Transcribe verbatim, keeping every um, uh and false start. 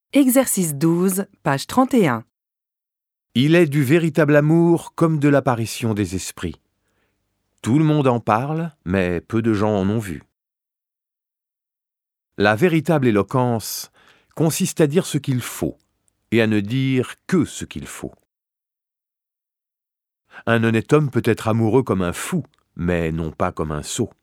Exercice douze, page trente et un. Il est du véritable amour comme de l'apparition des esprits. Tout le monde en parle, mais peu de gens en ont vu. La véritable éloquence consiste à dire ce qu'il faut et à ne dire que ce qu'il faut. Un honnête homme peut être amoureux comme un fou, mais non pas comme un sot.